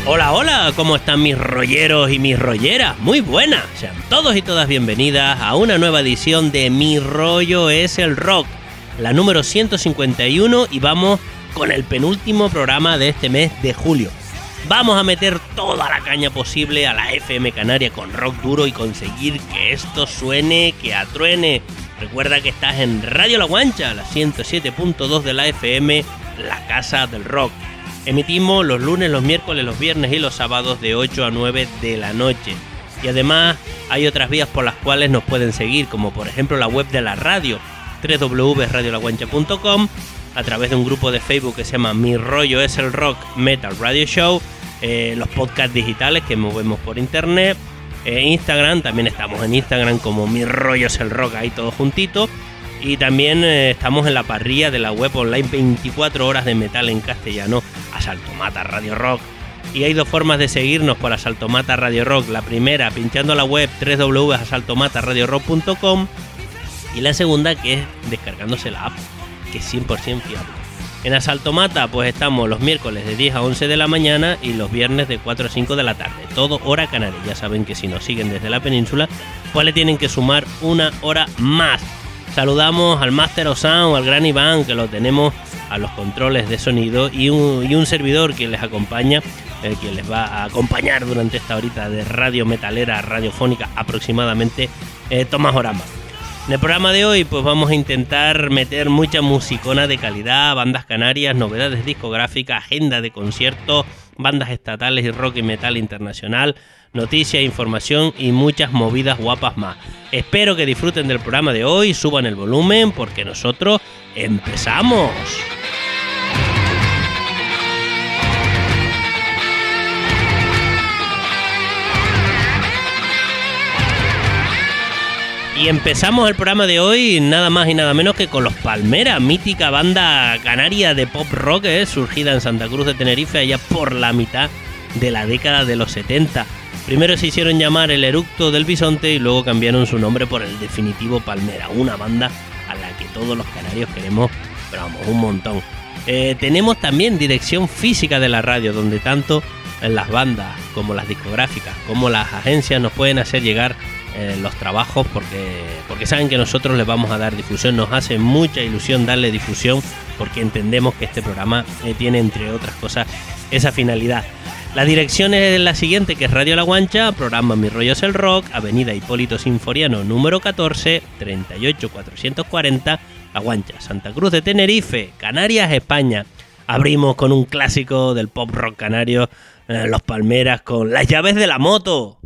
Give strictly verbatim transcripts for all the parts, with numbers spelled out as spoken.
Hola, hola, ¿cómo están mis rolleros y mis rolleras? Muy buenas, sean todos y todas bienvenidas a una nueva edición de Mi Rollo es el Rock, la número ciento cincuenta y uno, y vamos con el penúltimo programa de este mes de julio. Vamos a meter toda la caña posible a la F M Canaria con rock duro y conseguir que esto suene, que atruene. Recuerda que estás en Radio La Guancha, la ciento siete punto dos de la F M, la casa del rock. Emitimos los lunes, los miércoles, los viernes y los sábados de ocho a nueve de la noche. Y además hay otras vías por las cuales nos pueden seguir, como por ejemplo la web de la radio, doble u doble u doble u punto radio la guancha punto com, a través de un grupo de Facebook que se llama Mi Rollo es el Rock Metal Radio Show, eh, los podcasts digitales que movemos por internet, eh, Instagram, también estamos en Instagram como Mi Rollo es el Rock, ahí todo juntito. Y también eh, estamos en la parrilla de la web online veinticuatro horas de metal en castellano, Asalto Mata Radio Rock. Y hay dos formas de seguirnos por Asalto Mata Radio Rock. La primera, pinchando la web doble u doble u doble u punto asalto mata radio rock punto com, y la segunda, que es descargándose la app, que es cien por ciento fiable. En Asalto Mata pues estamos los miércoles de diez a once de la mañana y los viernes de cuatro a cinco de la tarde, todo hora canaria. Ya saben que si nos siguen desde la península pues le tienen que sumar una hora más. Saludamos al Master of Sound, al gran Iván, que lo tenemos a los controles de sonido, y un, y un servidor que les acompaña, eh, que les va a acompañar durante esta horita de radio metalera radiofónica aproximadamente, eh, Tomás Orama. En el programa de hoy pues vamos a intentar meter mucha musicona de calidad, bandas canarias, novedades discográficas, agenda de conciertos, bandas estatales y rock y metal internacional, noticias, información y muchas movidas guapas más. Espero que disfruten del programa de hoy, suban el volumen porque nosotros empezamos. Y empezamos el programa de hoy nada más y nada menos que con los Palmeras, mítica banda canaria de pop rock, eh, surgida en Santa Cruz de Tenerife allá por la mitad de la década de los setenta. Primero se hicieron llamar El Eructo del Bisonte y luego cambiaron su nombre por el definitivo Palmera, una banda a la que todos los canarios queremos, pero vamos, un montón. Eh, tenemos también dirección física de la radio, donde tanto las bandas como las discográficas como las agencias nos pueden hacer llegar eh, los trabajos porque, porque saben que nosotros les vamos a dar difusión. Nos hace mucha ilusión darle difusión porque entendemos que este programa eh, tiene, entre otras cosas, esa finalidad. La dirección es la siguiente, que es Radio La Guancha, programa Mi Rollo es el Rock, avenida Hipólito Sinforiano número catorce, treinta y ocho cuatrocientos cuarenta, La Guancha, Santa Cruz de Tenerife, Canarias, España. Abrimos con un clásico del pop rock canario, eh, Los Palmeras, con Las Llaves de la Moto.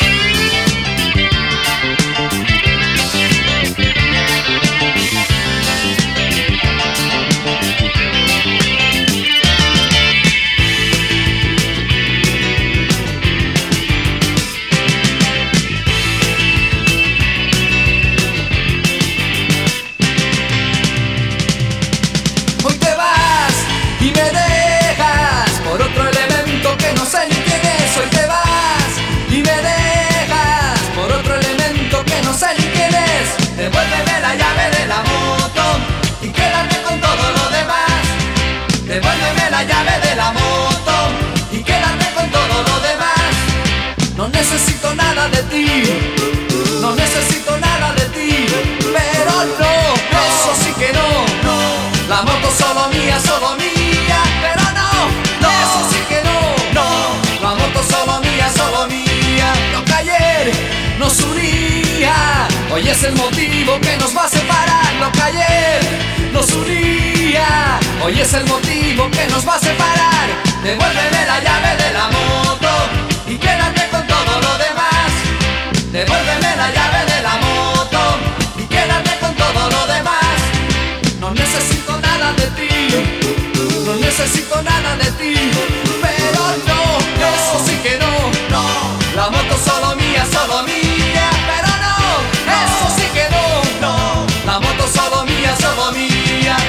Devuélveme la llave de la moto y quédate con todo lo demás. Devuélveme la llave de la moto y quédate con todo lo demás. No necesito nada de ti, no necesito nada de ti, pero no, eso sí que no, no. La moto solo mía, solo mía, pero no, no, eso sí que no, no. La moto solo mía, solo mía. Lo que ayer nos unía, hoy es el motivo que nos va a separar. Lo que ayer nos unía, hoy es el motivo que nos va a separar. Devuélveme la llave de la moto y quédate con todo lo demás. Devuélveme la llave de la moto y quédate con todo lo demás. No necesito nada de ti, no necesito nada de ti, pero no, eso sí que no, no. La moto solo mía, solo mía, pero no, eso sí que no, no. La moto solo mía, solo mía.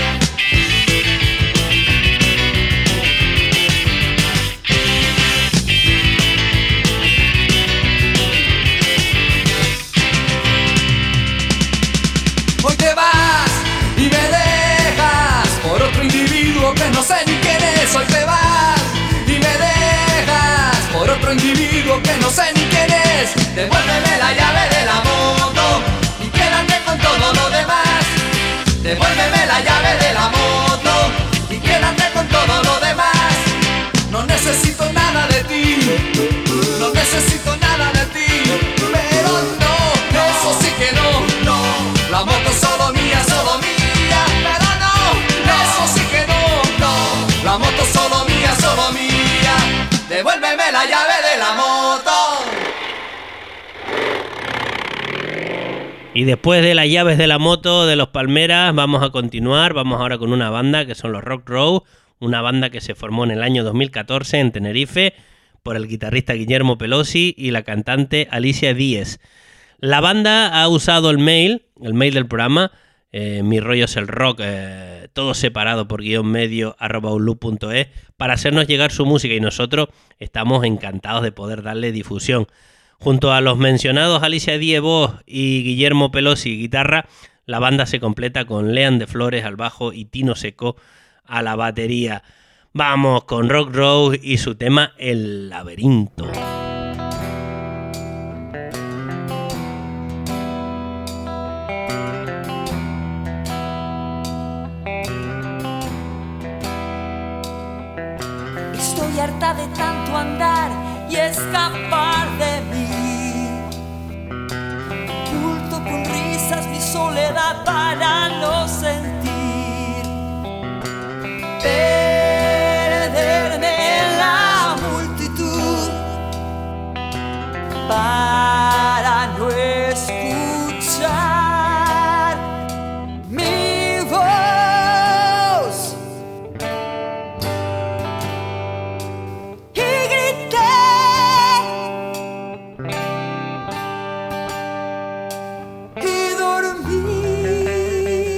Hoy te vas y me dejas por otro individuo que no sé ni quién es. Hoy te vas y me dejas tipo que no sé ni quién es. Devuélveme la llave de la moto y quédate con todo lo demás. Devuélveme la llave de la moto y quédate con todo lo demás. No necesito nada de ti, no necesito nada de ti, pero no, eso sí que no, no. La moto solo mía, solo mía, pero no, eso sí que no, no. La moto solo mía, solo mía. Devuélveme la llave de la moto. Y después de las llaves de la moto de los Palmeras, vamos a continuar. Vamos ahora con una banda que son los Rock Row, una banda que se formó en el año dos mil catorce en Tenerife por el guitarrista Guillermo Pelosi y la cantante Alicia Díez. La banda ha usado el mail, el mail del programa, eh, Mi Rollo es el Rock, eh, todo separado por guión medio arroba ulu punto es, para hacernos llegar su música, y nosotros estamos encantados de poder darle difusión. Junto a los mencionados Alicia Díez voz y Guillermo Pelosi guitarra, la banda se completa con Lean de Flores al bajo y Tino Seco a la batería. Vamos con Rock Row y su tema El Laberinto. Estoy harta de tanto andar y escapar de mí. Oculto con risas mi soledad para no sentir. Perderme en la multitud para no escuchar mi voz. Y grité y dormí.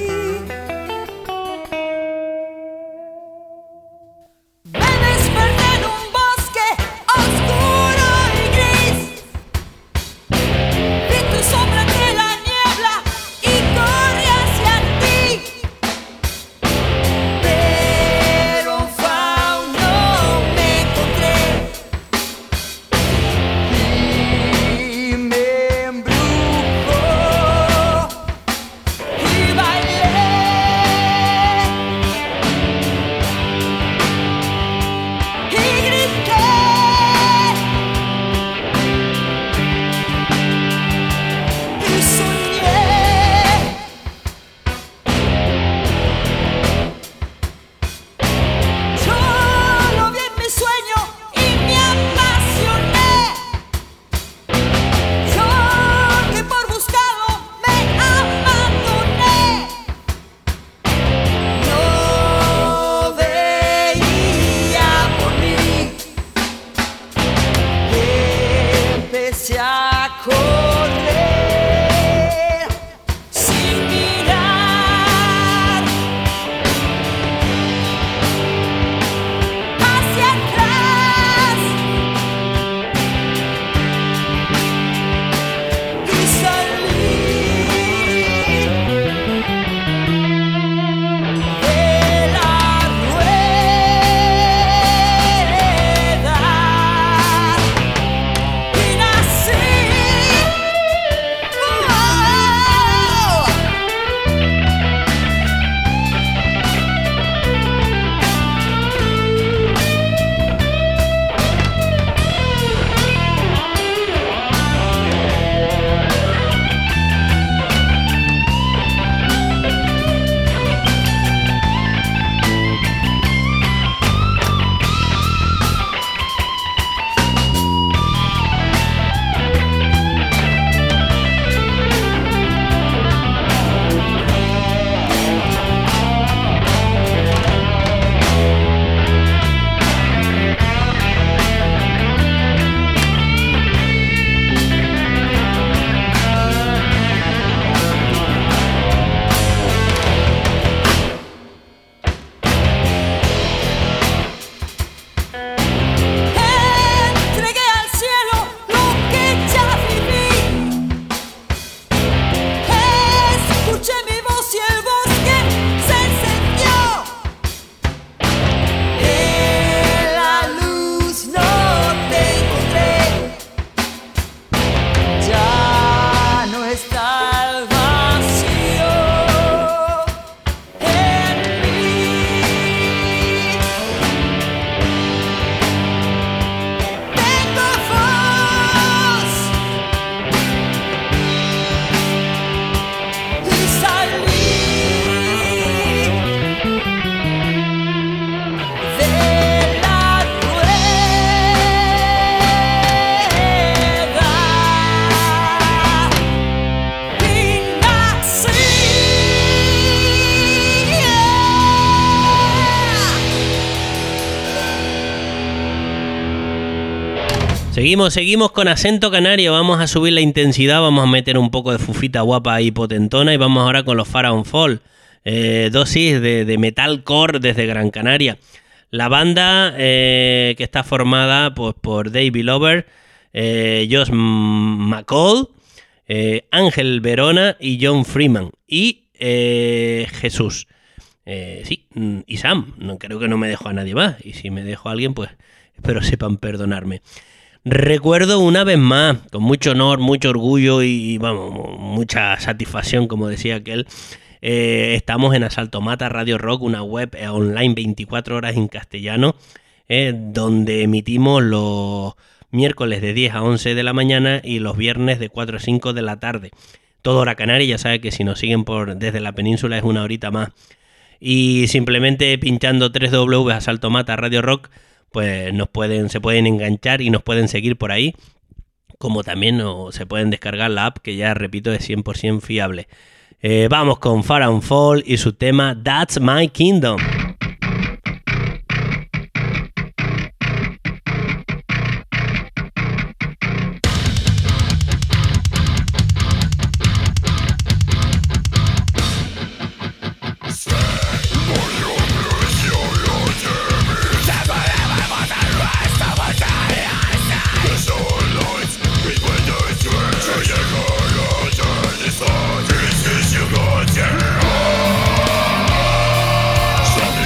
Seguimos, seguimos con acento canario, vamos a subir la intensidad, vamos a meter un poco de fufita guapa y potentona y vamos ahora con los Pharaoh Fall, eh, dosis de, de metalcore desde Gran Canaria. La banda eh, que está formada pues, por David Lover, eh, Josh McCall, eh, Ángel Verona y John Freeman y eh, Jesús. Eh, sí, y Sam, no, creo que no me dejo a nadie más y si me dejo a alguien pues espero sepan perdonarme. Recuerdo una vez más, con mucho honor, mucho orgullo y, vamos, mucha satisfacción, como decía aquel, eh, estamos en Asalto Mata Radio Rock, una web online veinticuatro horas en castellano, eh, donde emitimos los miércoles de diez a once de la mañana y los viernes de cuatro a cinco de la tarde. Todo hora canaria, ya sabe que si nos siguen por desde la península es una horita más. Y simplemente pinchando doble u doble u doble u punto Asalto Mata Radio Rock, pues nos pueden, se pueden enganchar y nos pueden seguir por ahí, como también no, se pueden descargar la app que ya repito es cien por ciento fiable. Eh, vamos con Pharaoh Fall y su tema That's My Kingdom. Stop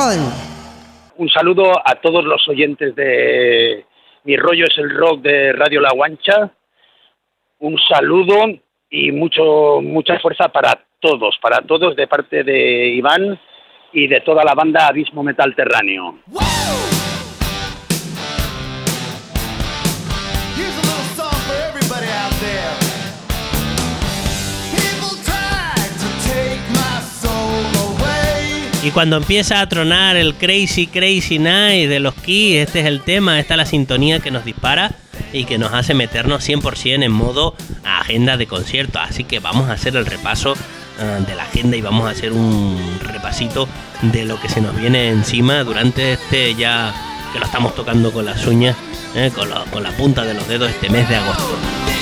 One. Un saludo a todos los oyentes de Mi Rollo es el Rock de Radio La Guancha. Un saludo y mucho mucha fuerza para todos, para todos de parte de Iván y de toda la banda Abismo Metal Terráneo. Y cuando empieza a tronar el Crazy Crazy Night de los Kiss, este es el tema, esta es la sintonía que nos dispara y que nos hace meternos cien por ciento en modo agenda de conciertos. Así que vamos a hacer el repaso uh, de la agenda y vamos a hacer un repasito de lo que se nos viene encima durante este, ya que lo estamos tocando con las uñas, eh, con, lo, con la punta de los dedos, este mes de agosto.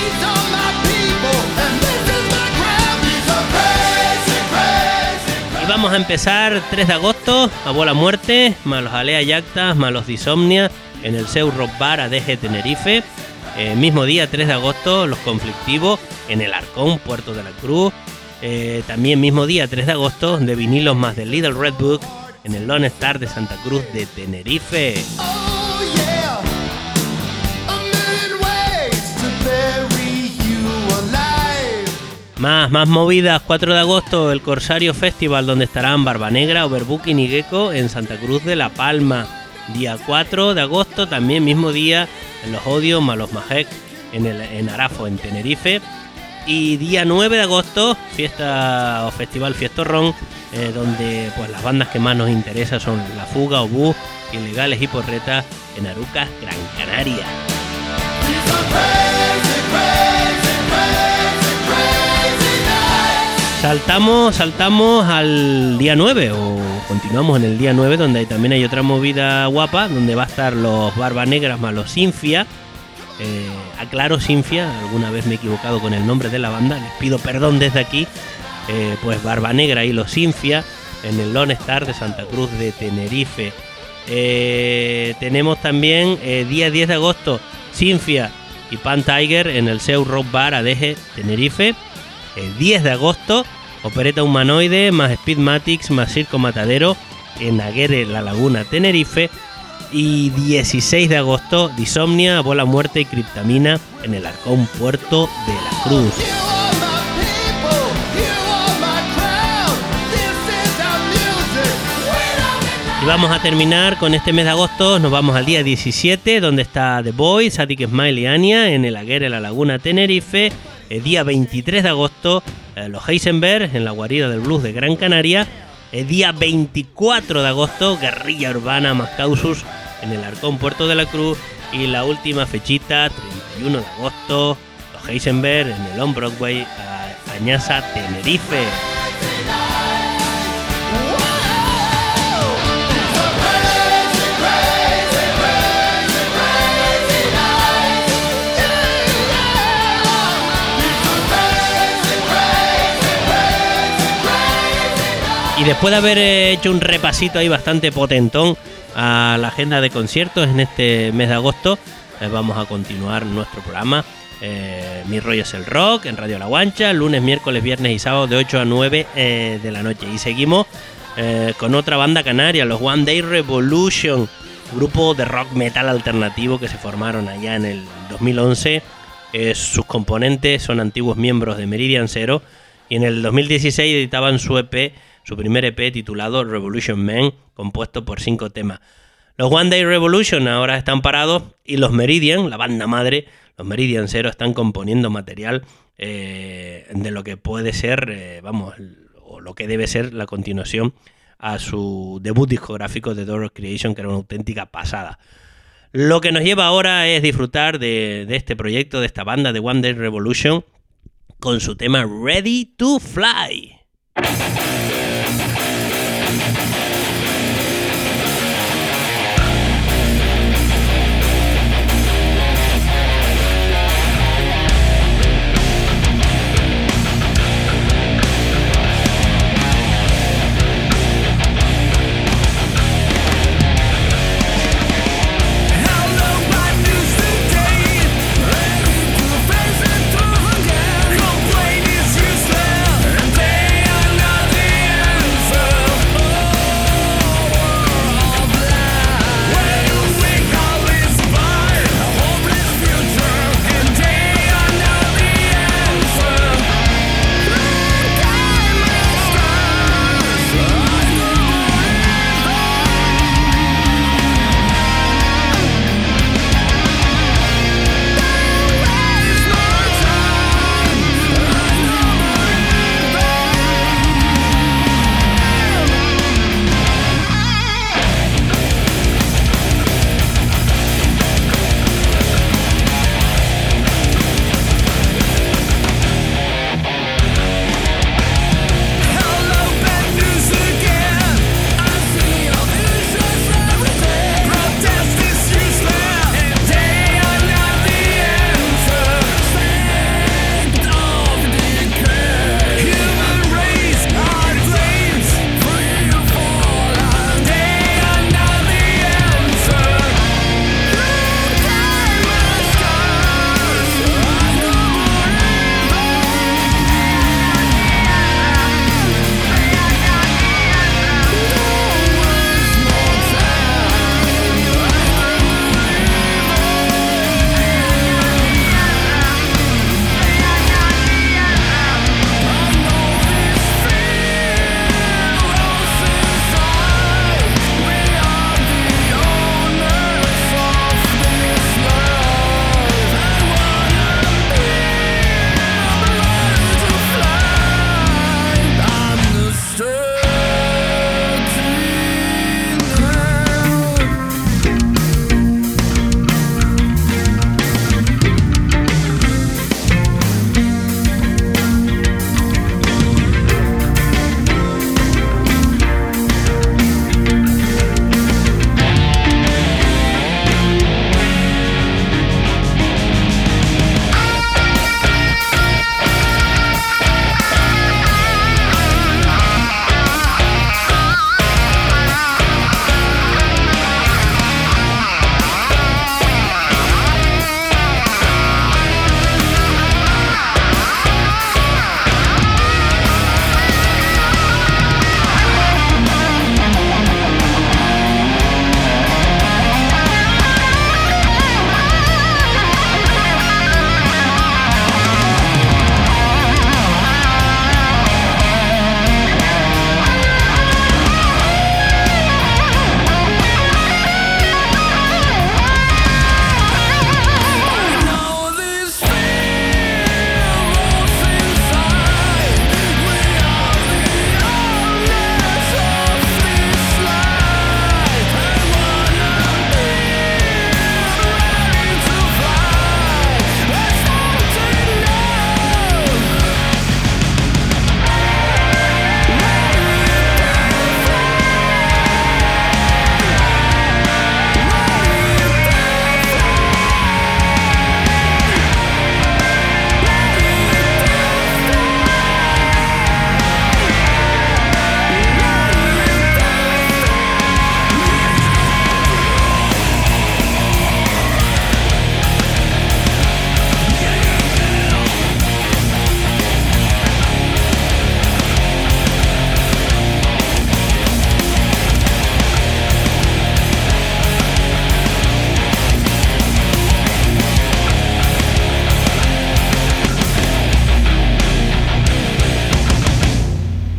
Vamos a empezar tres de agosto, a Bola Muerte, más los Alea Yactas, más los Disomnia, en el Seu Rock Bar A D G Tenerife. Eh, mismo día, tres de agosto, los Conflictivos, en el Arcón, Puerto de la Cruz. Eh, también mismo día, tres de agosto, de Vinilos más del Little Red Book, en el Lone Star de Santa Cruz de Tenerife. Oh, yeah. Más, más movidas, cuatro de agosto, el Corsario Festival, donde estarán Barba Negra, Overbooking y Gecko en Santa Cruz de La Palma. Día cuatro de agosto, también mismo día, en Los Odios, Malos Majek, en, el, en Arafo, en Tenerife. Y día nueve de agosto, fiesta o festival Fiestorrón, eh, donde pues las bandas que más nos interesan son La Fuga, Obús, Ilegales y Porreta, en Arucas, Gran Canaria. Saltamos, saltamos al día nueve, o continuamos en el día nueve, donde también hay otra movida guapa, donde va a estar los Barba Negras más los Sinfia. Eh, aclaro Sinfia, alguna vez me he equivocado con el nombre de la banda, les pido perdón desde aquí. Eh, pues Barba Negra y los Sinfia en el Lone Star de Santa Cruz de Tenerife. Eh, tenemos también eh, día diez de agosto, Sinfia y Pan Tiger en el Seu Rock Bar A D G Tenerife. El diez de agosto, Opereta Humanoide más Speedmatics más Circo Matadero en Aguere, La Laguna, Tenerife. Y dieciséis de agosto, Disomnia, Bola Muerte y Criptamina en el Arcón, Puerto de la Cruz. Y vamos a terminar con este mes de agosto. Nos vamos al día diecisiete, donde está The Boys, Satic Smile y Anya en el Aguere, La Laguna, Tenerife. El día veintitrés de agosto, eh, los Heisenberg en la Guarida del Blues de Gran Canaria. El día veinticuatro de agosto, Guerrilla Urbana más Causus en el Arcón, Puerto de la Cruz. Y la última fechita, treinta y uno de agosto, los Heisenberg en el On Broadway, a Añaza, Tenerife. Y después de haber hecho un repasito ahí bastante potentón a la agenda de conciertos en este mes de agosto, eh, vamos a continuar nuestro programa. Eh, Mi Rollo es el Rock en Radio La Guancha, lunes, miércoles, viernes y sábado de ocho a nueve eh, de la noche. Y seguimos eh, con otra banda canaria, los One Day Revolution, grupo de rock metal alternativo que se formaron allá en el dos mil once. Eh, sus componentes son antiguos miembros de Meridian Zero y en el dos mil dieciséis editaban su E P, su primer E P titulado Revolution Man, compuesto por cinco temas. Los One Day Revolution ahora están parados y los Meridian, la banda madre, los Meridian Zero, están componiendo material eh, de lo que puede ser, eh, vamos, o lo que debe ser la continuación a su debut discográfico de Door of Creation, que era una auténtica pasada. Lo que nos lleva ahora es disfrutar de, de este proyecto, de esta banda de One Day Revolution, con su tema Ready to Fly. Complain is useless, and they are nothing.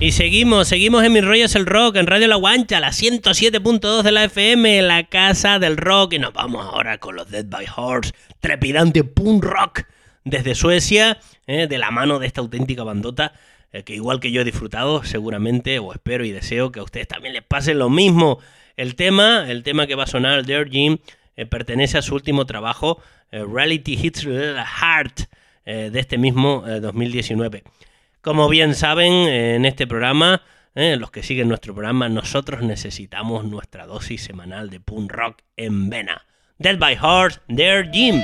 Y seguimos, seguimos en Mi Rollo es el Rock, en Radio La Guancha, la ciento siete punto dos de la F M, la casa del rock. Y nos vamos ahora con los Dead by Horse, trepidante punk rock desde Suecia, eh, de la mano de esta auténtica bandota, eh, que igual que yo he disfrutado, seguramente, o espero y deseo que a ustedes también les pase lo mismo. El tema, el tema que va a sonar, Dear Jim, eh, pertenece a su último trabajo, eh, Reality Hits the Heart, eh, de este mismo eh, dos mil diecinueve. Como bien saben, eh, en este programa, eh, los que siguen nuestro programa, nosotros necesitamos nuestra dosis semanal de punk rock en vena. Dead by Horse, Dear Jim.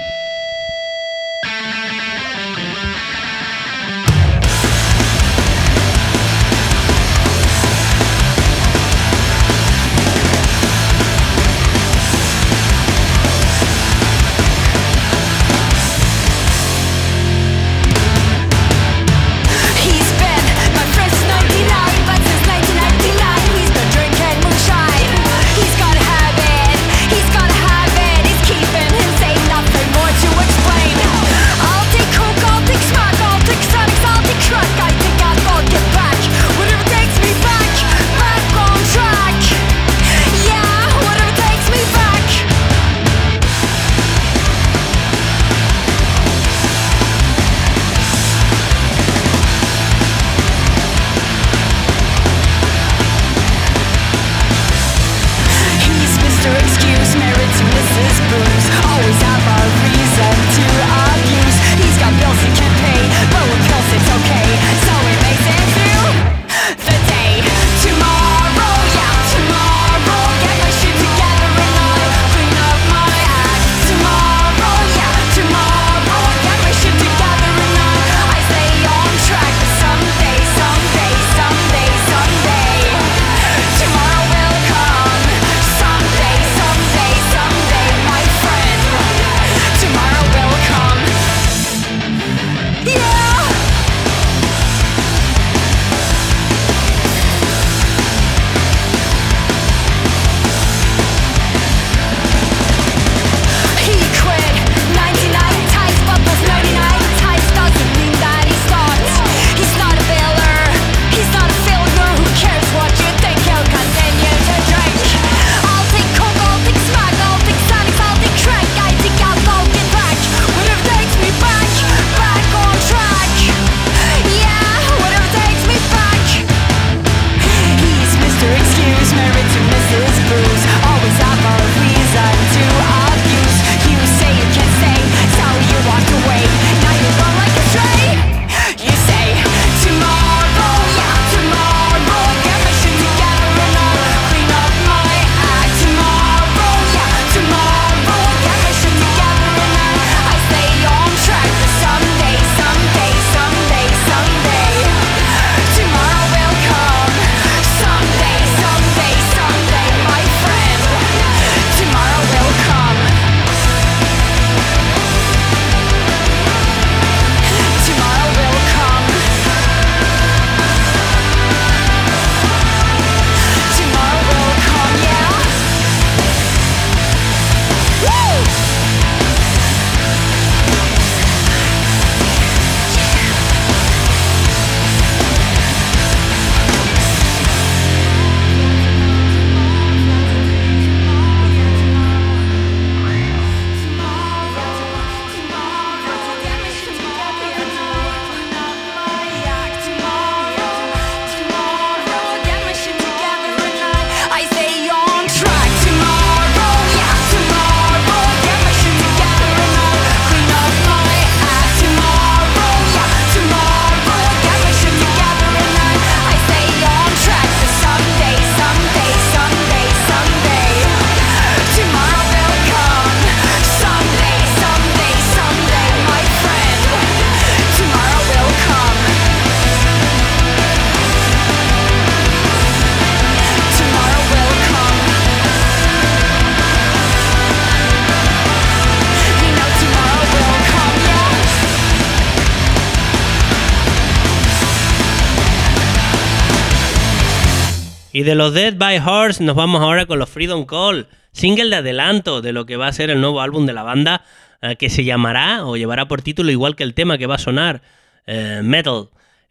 Y de los Dead by Horse nos vamos ahora con los Freedom Call, single de adelanto de lo que va a ser el nuevo álbum de la banda, eh, que se llamará o llevará por título igual que el tema que va a sonar, eh, Metal.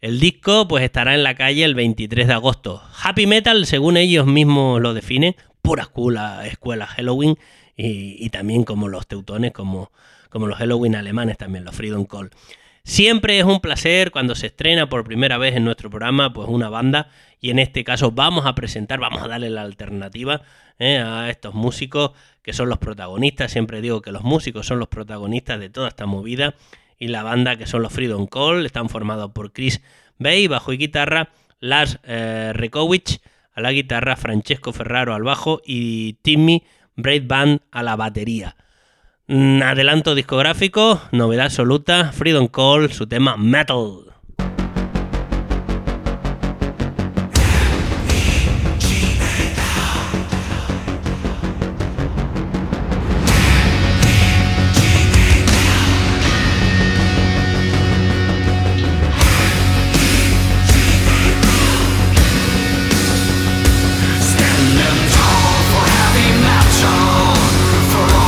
El disco pues estará en la calle el veintitrés de agosto. Happy Metal, según ellos mismos lo definen, pura escuela, escuela Helloween y, y también como los teutones, como, como los Helloween alemanes también, los Freedom Call. Siempre es un placer cuando se estrena por primera vez en nuestro programa pues una banda, y en este caso vamos a presentar, vamos a darle la alternativa eh, a estos músicos que son los protagonistas. Siempre digo que los músicos son los protagonistas de toda esta movida, y la banda, que son los Freedom Call, están formados por Chris Bay, bajo y guitarra, Lars eh, Rekowicz a la guitarra, Francesco Ferraro al bajo y Timmy Breitband a la batería. Mm, adelanto discográfico, novedad absoluta, Freedom Call, su tema Metal.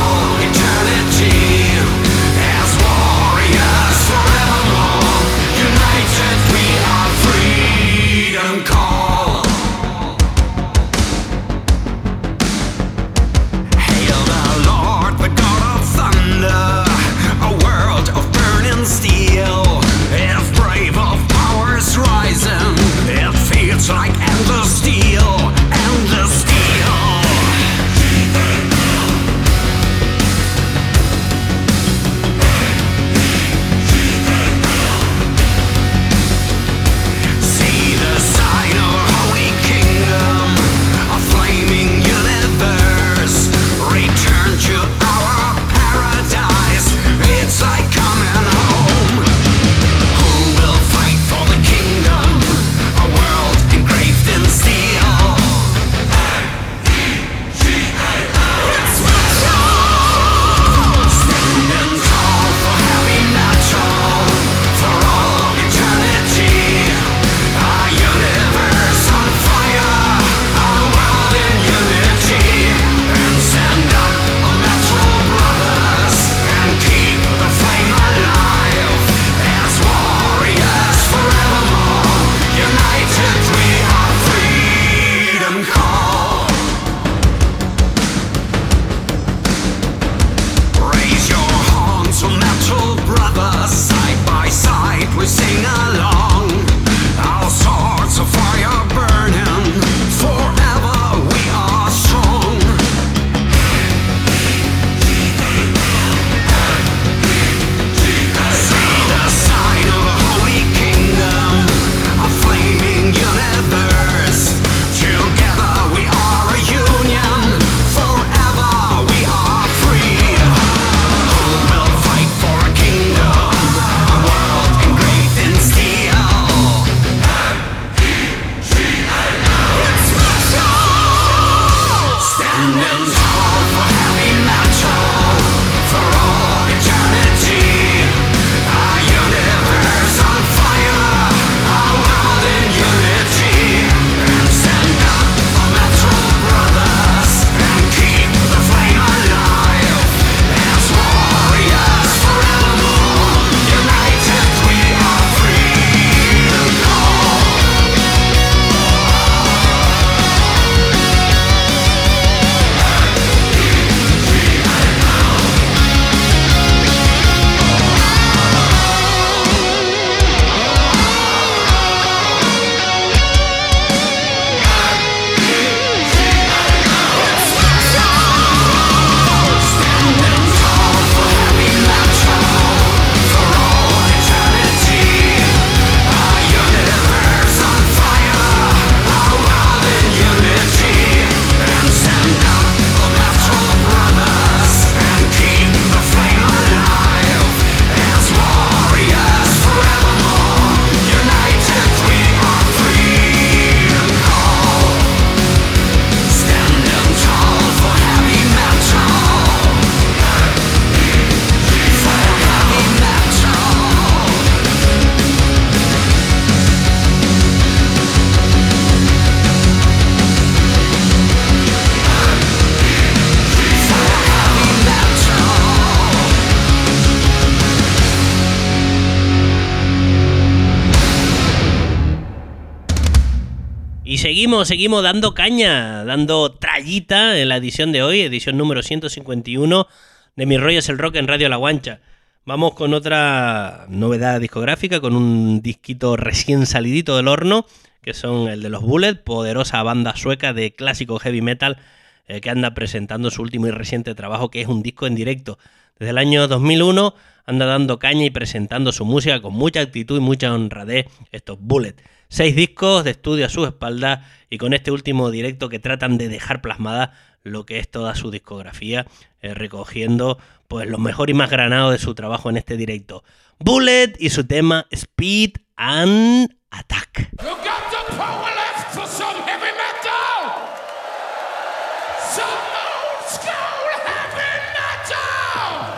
As warriors forevermore, you Y seguimos, seguimos dando caña, dando trallita en la edición de hoy, edición número ciento cincuenta y uno de Mi Rollo es el Rock en Radio La Guancha. Vamos con otra novedad discográfica, con un disquito recién salidito del horno, que son el de los Bullet, poderosa banda sueca de clásico heavy metal eh, que anda presentando su último y reciente trabajo, que es un disco en directo. Desde el año dos mil uno anda dando caña y presentando su música con mucha actitud y mucha honradez, estos Bullet. Seis discos de estudio a su espalda y con este último directo que tratan de dejar plasmada lo que es toda su discografía, eh, recogiendo pues lo mejor y más granado de su trabajo en este directo. Bullet y su tema Speed and Attack. You got the power left for some heavy metal. Some old school heavy metal.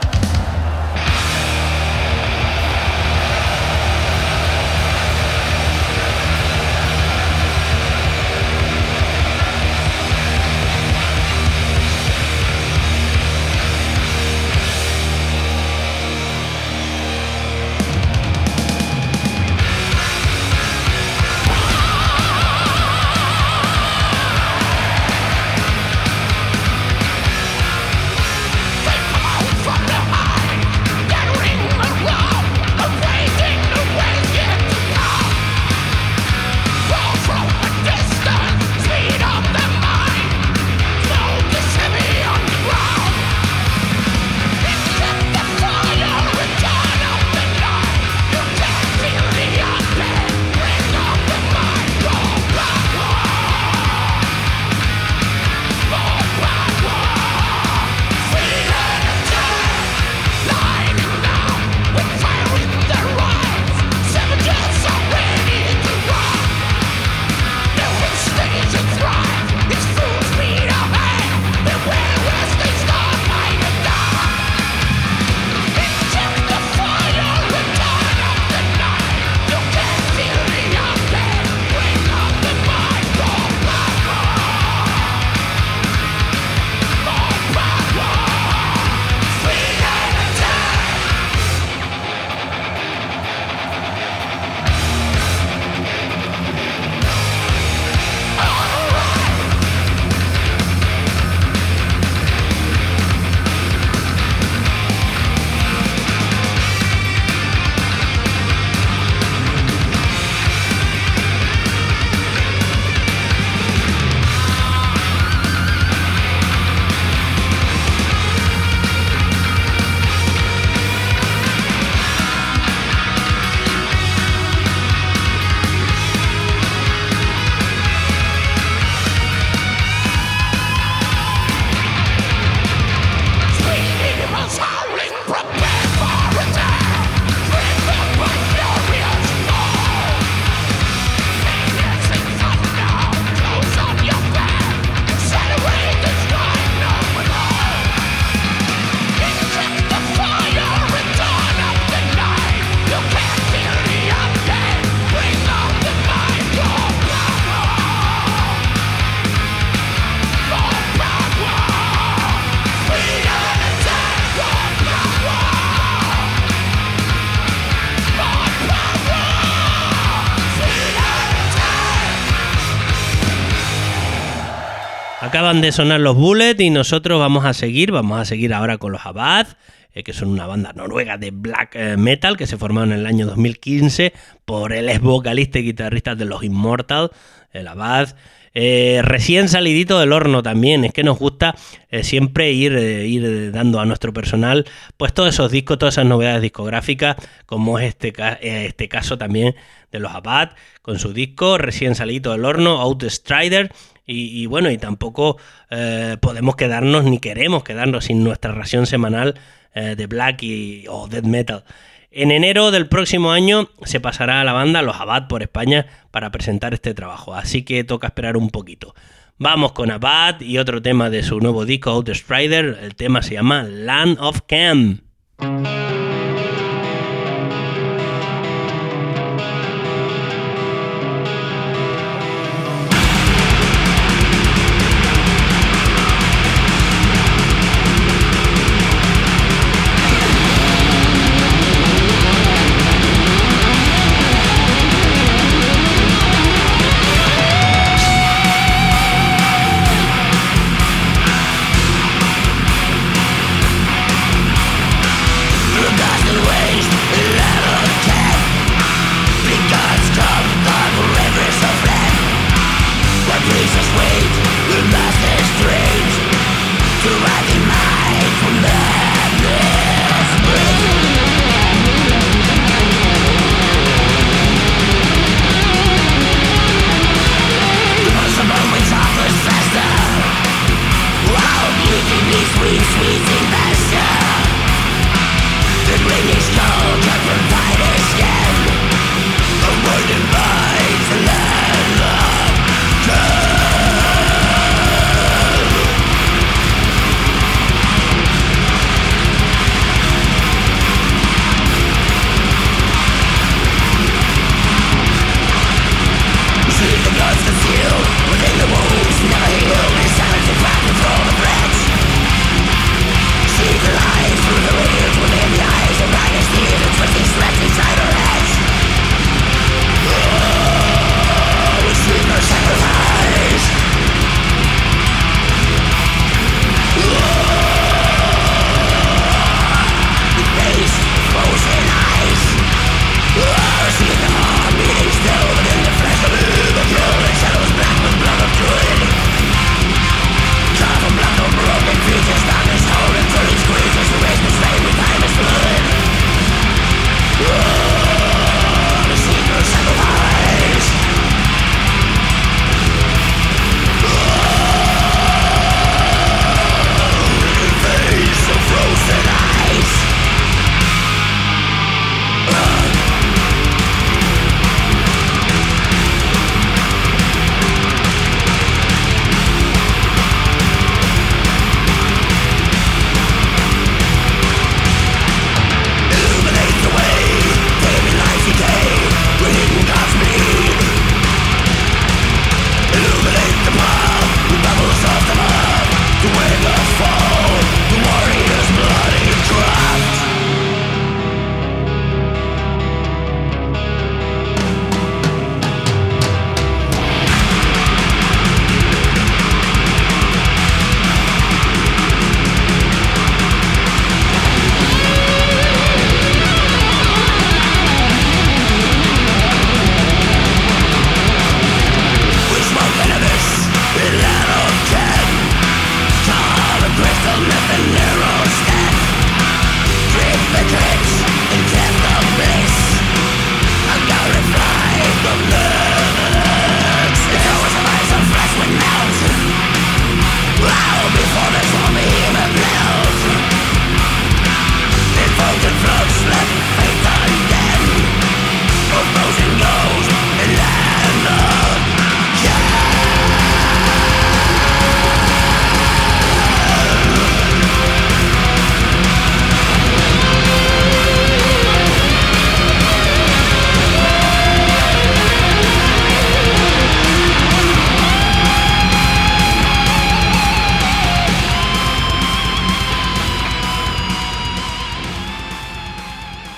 Acaban de sonar los Bullet y nosotros vamos a seguir, vamos a seguir ahora con los Abad, eh, que son una banda noruega de black eh, metal que se formaron en el año dos mil quince por el ex vocalista y guitarrista de los Immortal, el Abad. Eh, recién salidito del horno también, es que nos gusta eh, siempre ir, eh, ir dando a nuestro personal pues todos esos discos, todas esas novedades discográficas, como es este, eh, este caso también de los Abad, con su disco recién salidito del horno, Outstrider. Y, y bueno, y tampoco eh, podemos quedarnos ni queremos quedarnos sin nuestra ración semanal eh, de black y, o death metal. En enero del próximo año se pasará a la banda Los Abad por España para presentar este trabajo, así que toca esperar un poquito. Vamos con Abad y otro tema de su nuevo disco Outstrider, el tema se llama Land of Cam.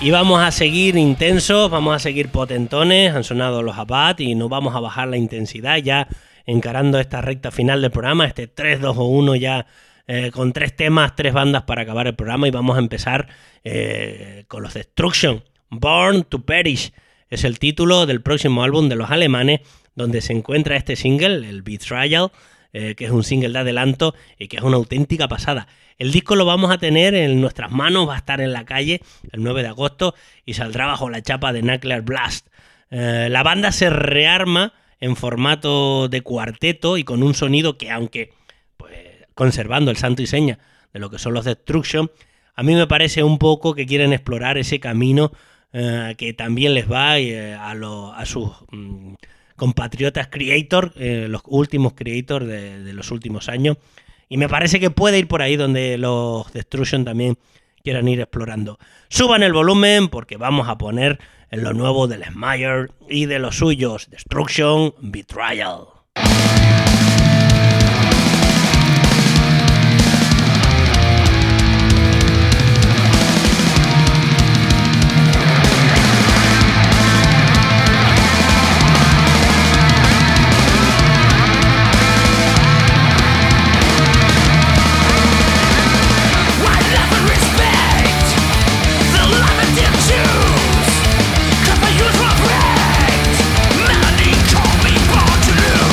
Y vamos a seguir intensos, vamos a seguir potentones, han sonado los Abad y no vamos a bajar la intensidad ya encarando esta recta final del programa, este tres, dos o uno ya eh, con tres temas, tres bandas para acabar el programa y vamos a empezar eh, con los Destruction. Born to Perish es el título del próximo álbum de los alemanes donde se encuentra este single, el Betrayal, eh, que es un single de adelanto y que es una auténtica pasada. El disco lo vamos a tener en nuestras manos, va a estar en la calle el nueve de agosto y saldrá bajo la chapa de Nuclear Blast. Eh, la banda se rearma en formato de cuarteto y con un sonido que, aunque pues, conservando el santo y seña de lo que son los Destruction, a mí me parece un poco que quieren explorar ese camino eh, que también les va eh, a, lo, a sus mm, compatriotas Creator, eh, los últimos Creator de, de los últimos años. Y me parece que puede ir por ahí donde los Destruction también quieran ir explorando. Suban el volumen porque vamos a poner en lo nuevo del Smear y de los suyos, Destruction, Betrayal. Choose, 'cause I use my brains. Melody called me born to lose.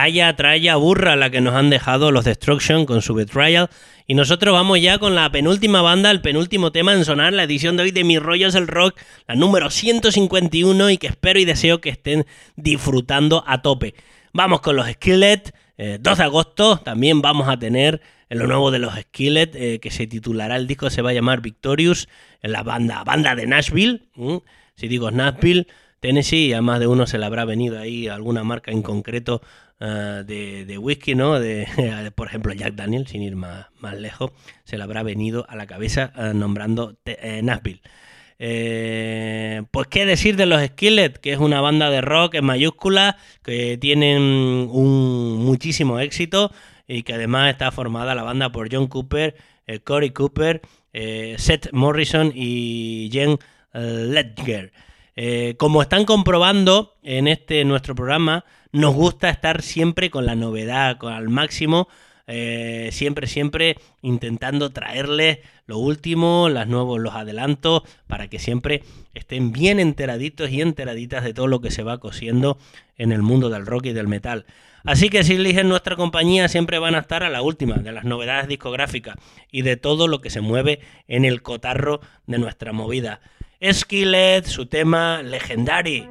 Tralla, tralla, burra la que nos han dejado los Destruction con su Betrayal. Y nosotros vamos ya con la penúltima banda, el penúltimo tema en sonar, la edición de hoy de Mi Rollo es el Rock, la número ciento cincuenta y uno, y que espero y deseo que estén disfrutando a tope. Vamos con los Skillet, eh, dos de agosto, también vamos a tener en lo nuevo de los Skillet, eh, que se titulará, el disco se va a llamar Victorious, en la banda, banda de Nashville, ¿eh? Si digo Nashville, Tennessee, y a más de uno se le habrá venido ahí alguna marca en concreto uh, de, de whisky, ¿no? De, por ejemplo, Jack Daniel, sin ir más, más lejos, se le habrá venido a la cabeza uh, nombrando te, eh, Nashville. Eh, pues qué decir de los Skillet, que es una banda de rock en mayúsculas, que tienen un muchísimo éxito y que además está formada la banda por John Cooper, eh, Corey Cooper, eh, Seth Morrison y Jen uh, Ledger. Eh, como están comprobando en este nuestro programa, nos gusta estar siempre con la novedad, con al máximo, eh, siempre, siempre intentando traerles lo último, los nuevos, los adelantos, para que siempre estén bien enteraditos y enteraditas de todo lo que se va cosiendo en el mundo del rock y del metal. Así que si eligen nuestra compañía, siempre van a estar a la última de las novedades discográficas y de todo lo que se mueve en el cotarro de nuestra movida. Skillet, su tema Legendary.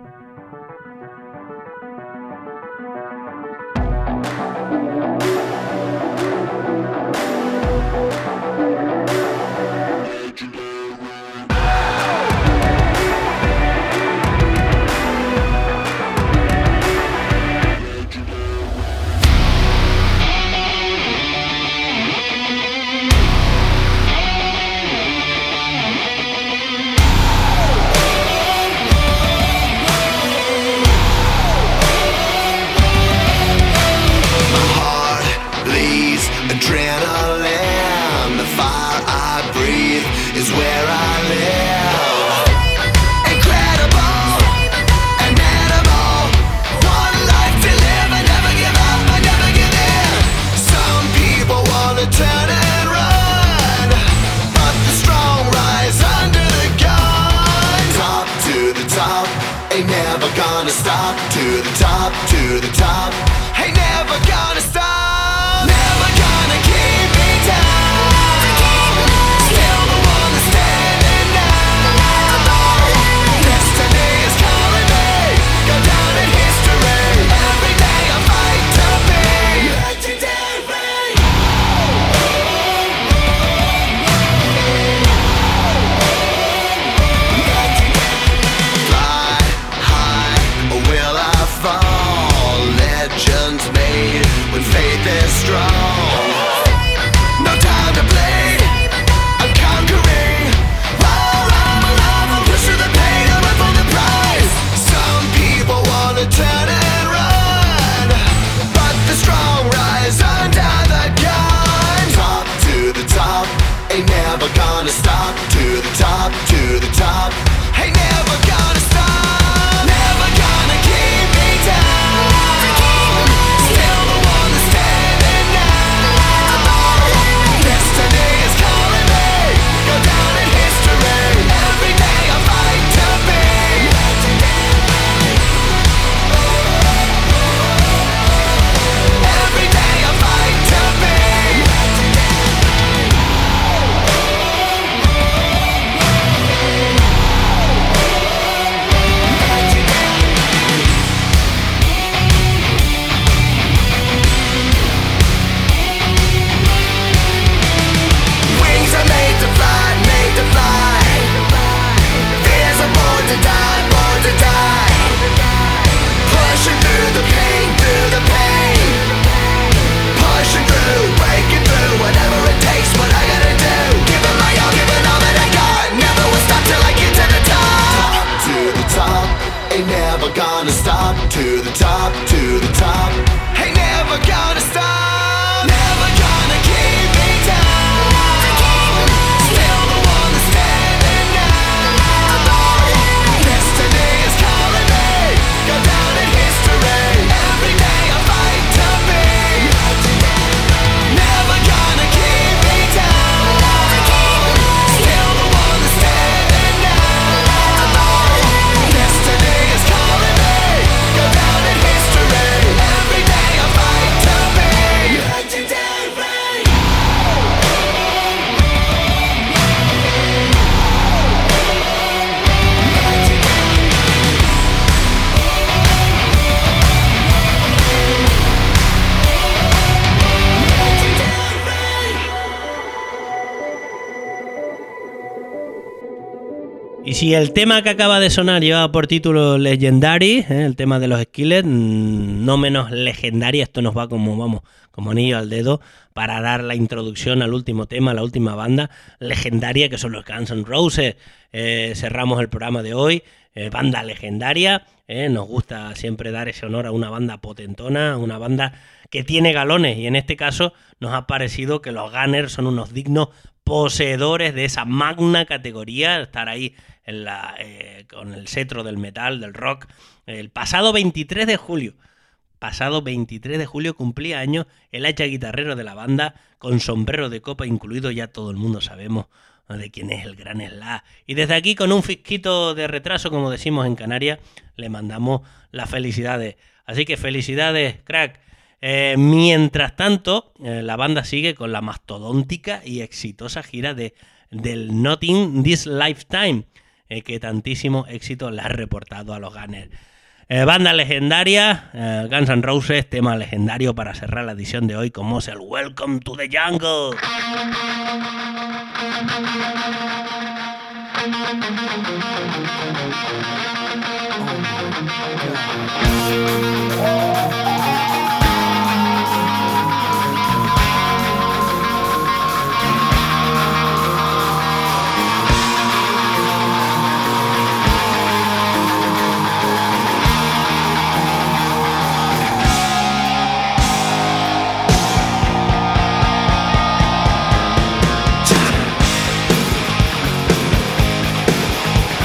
Y si el tema que acaba de sonar lleva por título Legendary, ¿eh? el tema de los Skillet, mmm, no menos legendaria, esto nos va como, vamos, como anillo al dedo, para dar la introducción al último tema, la última banda legendaria, que son los Guns N' Roses. Eh, cerramos el programa de hoy, eh, banda legendaria, eh, nos gusta siempre dar ese honor a una banda potentona, a una banda que tiene galones, y en este caso nos ha parecido que los Gunners son unos dignos poseedores de esa magna categoría, estar ahí en la, eh, con el cetro del metal, del rock. El pasado veintitrés de julio, pasado veintitrés de julio cumplía años el hacha guitarrero de la banda, con sombrero de copa incluido, ya todo el mundo sabemos de quién es el gran Slash. Y desde aquí, con un fisquito de retraso, como decimos en Canarias, le mandamos las felicidades. Así que felicidades, crack. Eh, mientras tanto, eh, la banda sigue con la mastodóntica y exitosa gira de, del Not in This Lifetime, eh, que tantísimo éxito le ha reportado a los Gunners. Eh, banda legendaria, eh, Guns N' Roses, tema legendario para cerrar la edición de hoy, como es el Welcome to the Jungle.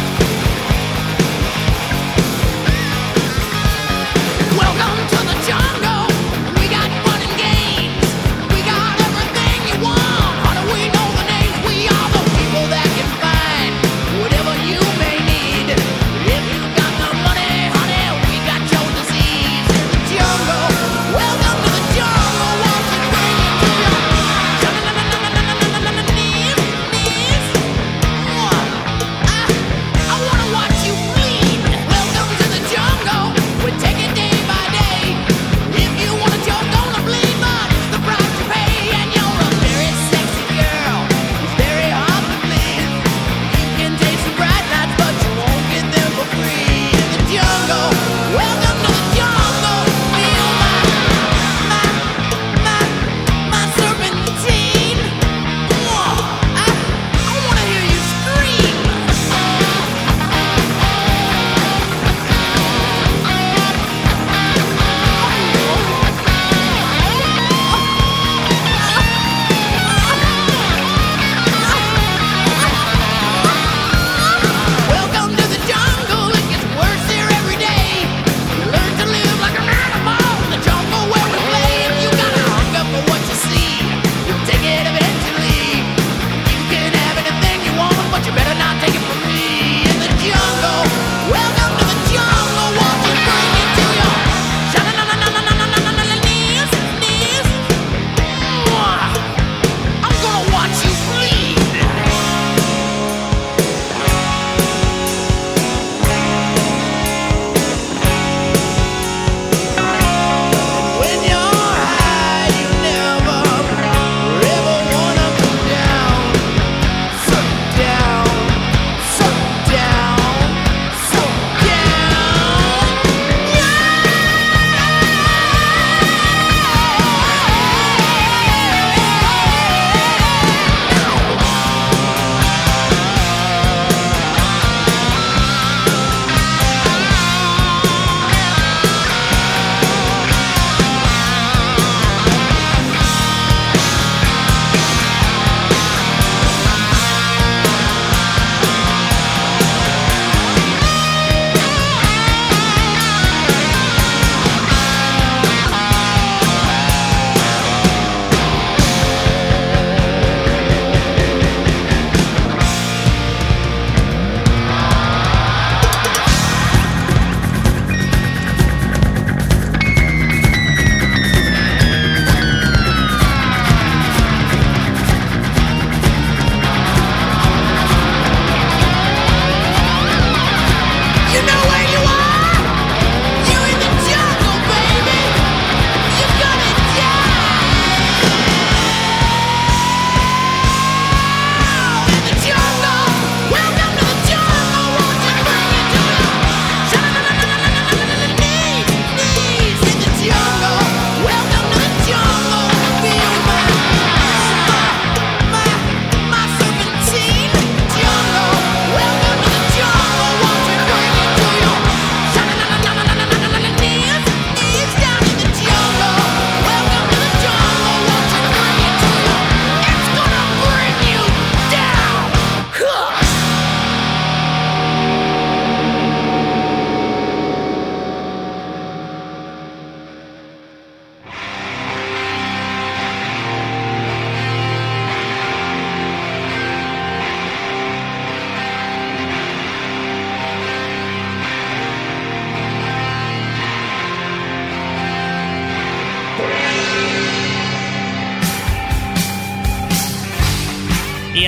Welcome to the jungle.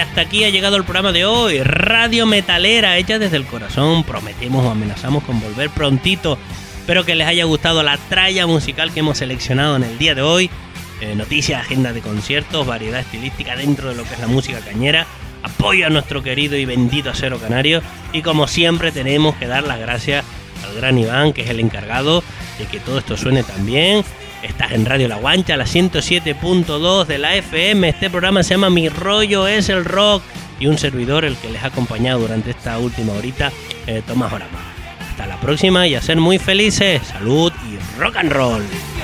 hasta aquí ha llegado el programa de hoy. Radio Metalera, hecha desde el corazón. Prometemos o amenazamos con volver prontito. Espero que les haya gustado la tralla musical que hemos seleccionado en el día de hoy. Eh, noticias, agenda de conciertos, variedad estilística dentro de lo que es la música cañera. Apoyo a nuestro querido y bendito Acero Canario. Y como siempre tenemos que dar las gracias al gran Iván, que es el encargado de que todo esto suene tan bien. Estás en Radio La Guancha, la ciento siete punto dos de la F M. Este programa se llama Mi Rollo es el Rock. Y un servidor, el que les ha acompañado durante esta última horita, eh, Tomás Orama. Hasta la próxima y a ser muy felices. Salud y rock and roll.